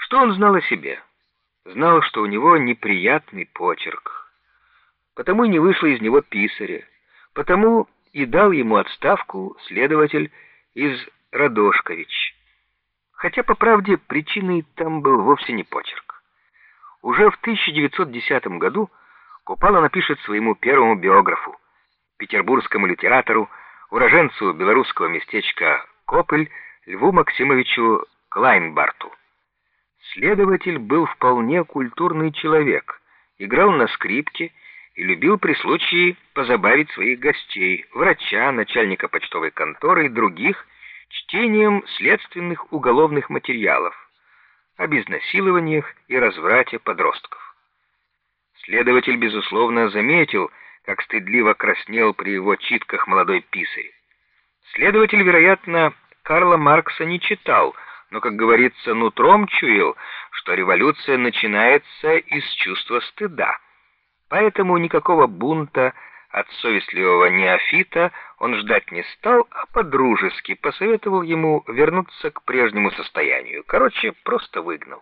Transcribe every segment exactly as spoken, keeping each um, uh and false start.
Что он знал о себе? Знал, что у него неприятный почерк. Потому и не вышло из него писаря. Потому и дал ему отставку следователь из Радошкович. Хотя, по правде, причиной там был вовсе не почерк. Уже в тысяча девятьсот десятом году Купала напишет своему первому биографу, петербургскому литератору, уроженцу белорусского местечка Копель Льву Максимовичу Клайнбарту. Следователь был вполне культурный человек, играл на скрипке и любил при случае позабавить своих гостей, врача, начальника почтовой конторы и других, чтением следственных уголовных материалов об изнасилованиях и разврате подростков. Следователь, безусловно, заметил, как стыдливо краснел при его читках молодой писарь. Следователь, вероятно, Карла Маркса не читал, но, как говорится, нутром чуял, что революция начинается из чувства стыда. Поэтому никакого бунта от совестливого неофита он ждать не стал, а по-дружески посоветовал ему вернуться к прежнему состоянию. Короче, просто выгнал.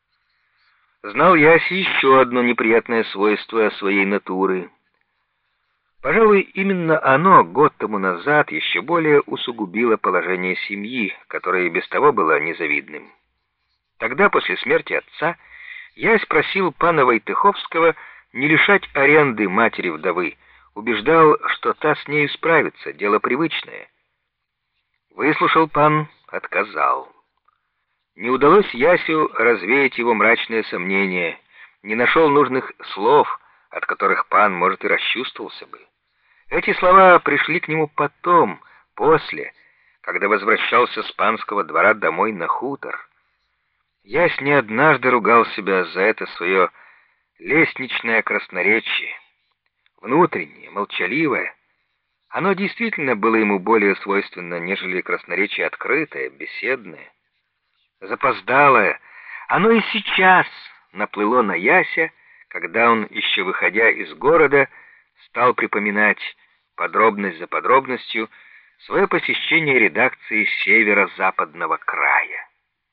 Знал Ясь еще одно неприятное свойство своей натуры. Пожалуй, именно оно год тому назад еще более усугубило положение семьи, которое и без того было незавидным. Тогда, после смерти отца, Ясь просил пана Войтыховского не лишать аренды матери-вдовы, убеждал, что та с нею справится, дело привычное. Выслушал пан, отказал. Не удалось Ясю развеять его мрачные сомнения, не нашел нужных слов, от которых пан, может, и расчувствовался бы. Эти слова пришли к нему потом, после, когда возвращался с панского двора домой на хутор. Ясь не однажды ругал себя за это свое лестничное красноречие, внутреннее, молчаливое. Оно действительно было ему более свойственно, нежели красноречие открытое, беседное. Запоздалое, оно и сейчас наплыло на Яся, когда он, еще выходя из города, стал припоминать подробность за подробностью свое посещение редакции северо-западного края.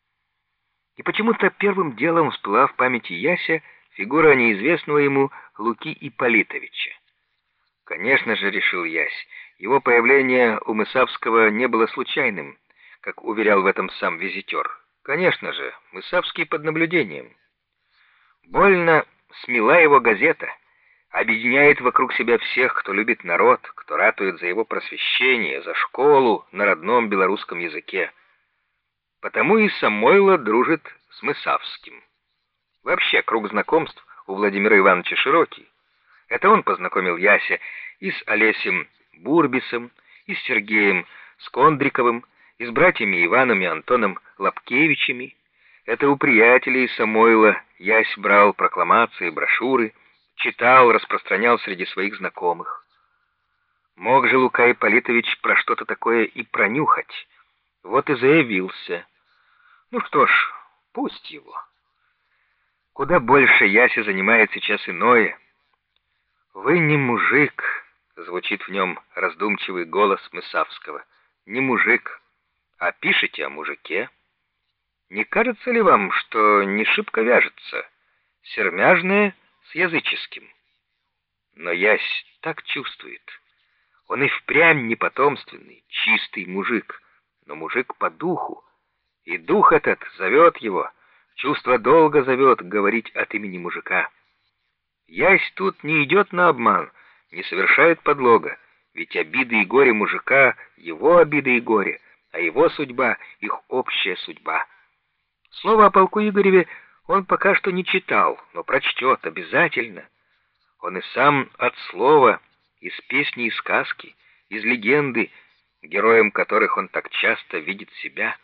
И почему-то первым делом всплыла в памяти Яся фигура неизвестного ему Луки Ипполитовича. Конечно же, решил Ясь, его появление у Мысавского не было случайным, как уверял в этом сам визитер. Конечно же, Мысавский под наблюдением. Больно смела его газета, объединяет вокруг себя всех, кто любит народ, кто ратует за его просвещение, за школу на родном белорусском языке. Потому и Самойло дружит с Мысавским. Вообще, круг знакомств у Владимира Ивановича широкий. Это он познакомил Яся и с Олесем Бурбисом, и с Сергеем Скондриковым, и с братьями Иваном и Антоном Лапкевичами. Это у приятелей Самойла Ясь брал прокламации, брошюры, читал, распространял среди своих знакомых. Мог же Лука Ипполитович про что-то такое и пронюхать. Вот и заявился. Ну что ж, пусть его. Куда больше Яся занимает сейчас иное. «Вы не мужик», — звучит в нем раздумчивый голос Мысавского. «Не мужик, а пишете о мужике. Не кажется ли вам, что не шибко вяжется сермяжное с языческим?» Но Ясь так чувствует. Он и впрямь не потомственный, чистый мужик, но мужик по духу. И дух этот зовет его, чувство долга зовет говорить от имени мужика. Ясь тут не идет на обман, не совершает подлога, ведь обиды и горе мужика — его обиды и горе, а его судьба — их общая судьба. Слово о полку Игореве он пока что не читал, но прочтет обязательно. Он и сам от слова, из песни и сказки, из легенды, героем которых он так часто видит себя.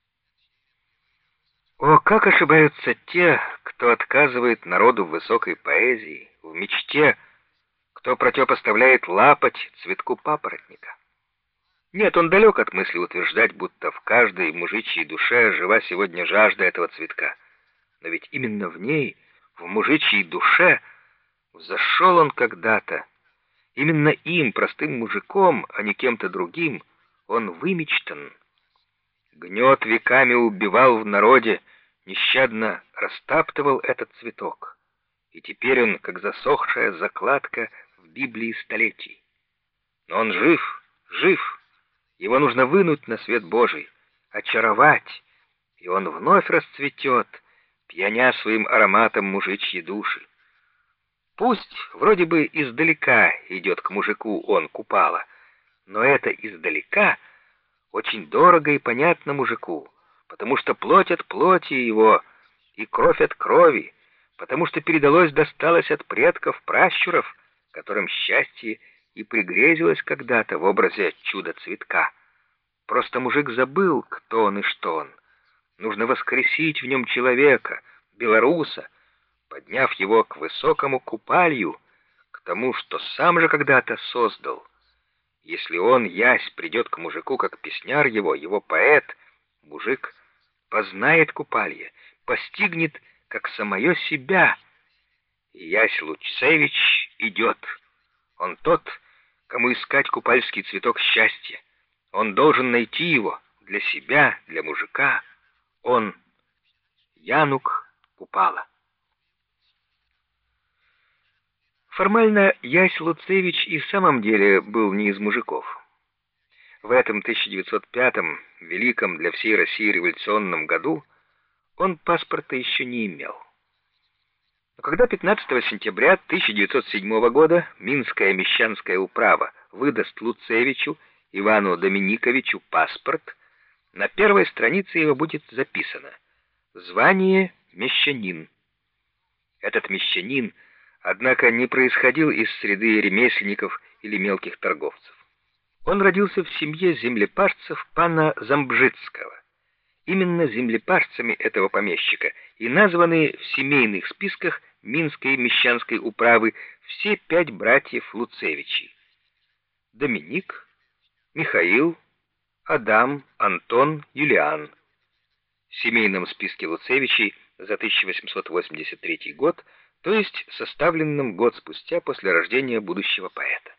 О, как ошибаются те, кто отказывает народу в высокой поэзии, в мечте, кто противопоставляет лапоть цветку папоротника. Нет, он далек от мысли утверждать, будто в каждой мужичьей душе жива сегодня жажда этого цветка. Но ведь именно в ней, в мужичьей душе, взошел он когда-то. Именно им, простым мужиком, а не кем-то другим, он вымечтан. Гнет веками убивал в народе, нещадно растаптывал этот цветок, и теперь он, как засохшая закладка в Библии столетий. Но он жив, жив, его нужно вынуть на свет Божий, очаровать, и он вновь расцветет, пьяня своим ароматом мужичьи души. Пусть вроде бы издалека идет к мужику он, Купала, но это издалека очень дорого и понятно мужику, потому что плоть от плоти его и кровь от крови, потому что передалось, досталось от предков, пращуров, которым счастье и пригрезилось когда-то в образе чудо-цветка. Просто мужик забыл, кто он и что он. Нужно воскресить в нем человека, белоруса, подняв его к высокому купалью, к тому, что сам же когда-то создал. Если он, ясь, придет к мужику, как песняр его, его поэт, мужик познает купалье, постигнет, как самое себя. И ясь Луцевич идет. Он тот, кому искать купальский цветок счастья. Он должен найти его для себя, для мужика. Он Янук Купала. Формально ясь Луцевич и в самом деле был не из мужиков. В этом тысяча девятьсот пятом, великом для всей России революционном году, он паспорта еще не имел. Но когда пятнадцатого сентября тысяча девятьсот седьмого года Минская мещанская управа выдаст Луцевичу Ивану Доминиковичу паспорт, на первой странице его будет записано «Звание мещанин». Этот мещанин, однако, не происходил из среды ремесленников или мелких торговцев. Он родился в семье землепашцев пана Замбжицкого. Именно землепашцами этого помещика и названы в семейных списках Минской мещанской управы все пять братьев Луцевичей: Доминик, Михаил, Адам, Антон, Юлиан. В семейном списке Луцевичей за тысяча восемьсот восемьдесят третий год, то есть составленном год спустя после рождения будущего поэта.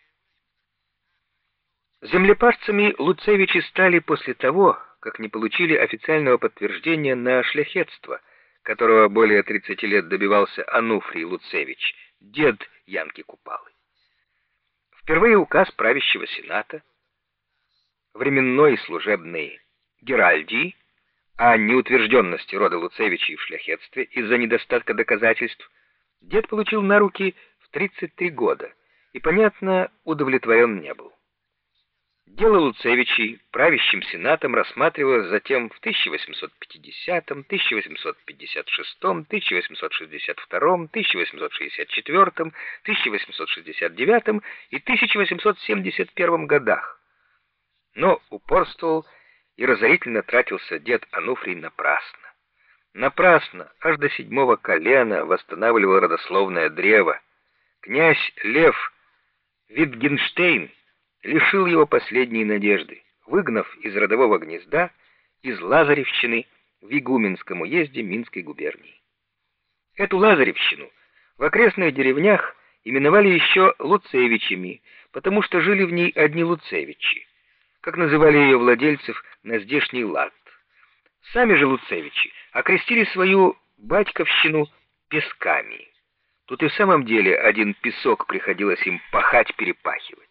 Землепашцами Луцевичи стали после того, как не получили официального подтверждения на шляхетство, которого более тридцати лет добивался Ануфрий Луцевич, дед Янки Купалы. Впервые указ правящего сената, временной служебной Геральдии, о неутвержденности рода Луцевичей в шляхетстве из-за недостатка доказательств, дед получил на руки в тридцать три года и, понятно, удовлетворен не был. Дело Луцевичей правящим сенатом рассматривалось затем в тысяча восемьсот пятидесятом, тысяча восемьсот пятьдесят шестом, тысяча восемьсот шестьдесят втором, тысяча восемьсот шестьдесят четвёртом, тысяча восемьсот шестьдесят девятом и тысяча восемьсот семьдесят первом годах. Но упорствовал и разорительно тратился дед Ануфрий напрасно. Напрасно, аж до седьмого колена восстанавливал родословное древо. Князь Лев Витгенштейн лишил его последней надежды, выгнав из родового гнезда из Лазаревщины в Игуменском уезде Минской губернии. Эту Лазаревщину в окрестных деревнях именовали еще Луцевичами, потому что жили в ней одни Луцевичи, как называли ее владельцев на здешний лад. Сами же Луцевичи окрестили свою батьковщину Песками. Тут и в самом деле один песок приходилось им пахать-перепахивать.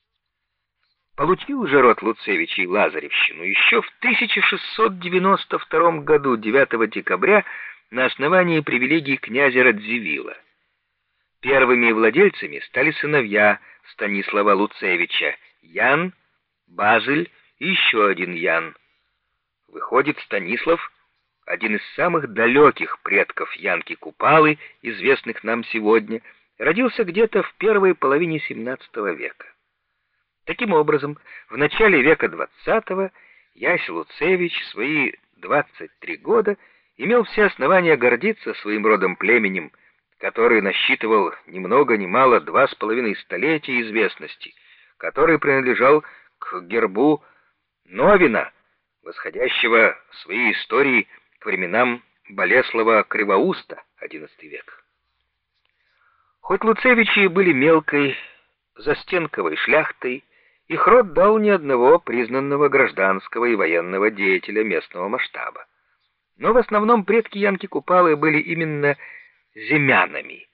Получил же род Луцевичей Лазаревщину еще в тысяча шестьсот девяносто втором году, девятого декабря, на основании привилегий князя Радзивилла. Первыми владельцами стали сыновья Станислава Луцевича, Ян, Базыль и еще один Ян. Выходит, Станислав — один из самых далеких предков Янки Купалы, известных нам сегодня, родился где-то в первой половине семнадцатого века. Таким образом, в начале века двадцатого ясь Луцевич в свои двадцать три года имел все основания гордиться своим родом племенем, который насчитывал ни много ни мало два с половиной столетия известности, который принадлежал к гербу Новина, восходящего в своей истории к временам Болеслава Кривоуста, одиннадцатый век. Хоть Луцевичи были мелкой, застенковой шляхтой, их род дал ни одного признанного гражданского и военного деятеля местного масштаба. Но в основном предки Янки Купалы были именно земянами.